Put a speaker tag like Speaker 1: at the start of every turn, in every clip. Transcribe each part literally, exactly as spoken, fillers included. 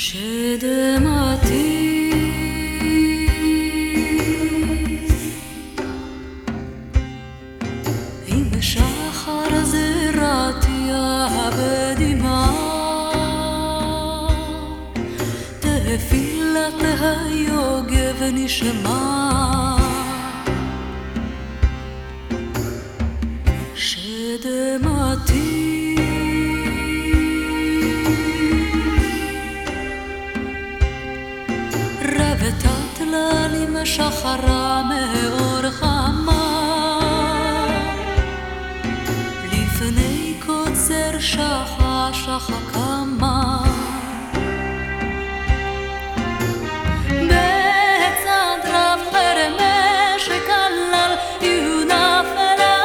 Speaker 1: שדמעתי עם שחר זרעתי בדמעה תפילת היוגב נשמע שדמעתי רבתת לה לי משחרה מאור חמה לפני קוצר שחה שחה קמה בצד רב חרמש כלל יונה פלה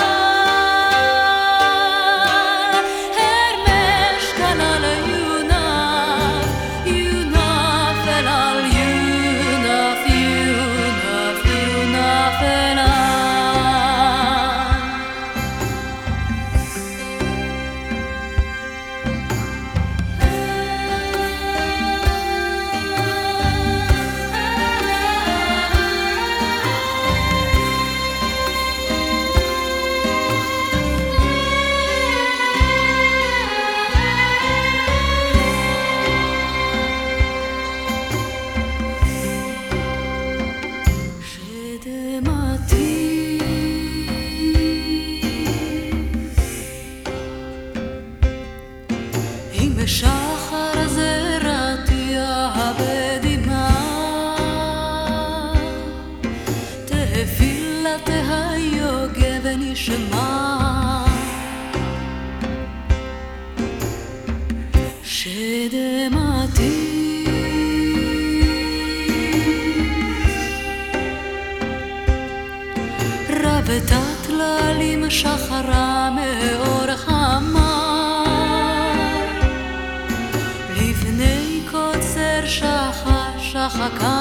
Speaker 1: הרמש כלל יונה יונה פלל יונה יונה יונה פלה שחר זרעתי בדמעה תפילת היוגב נשמע שדמעתי רבתת לה לי משחרה מאור חמה לפני קוצר שחה שחה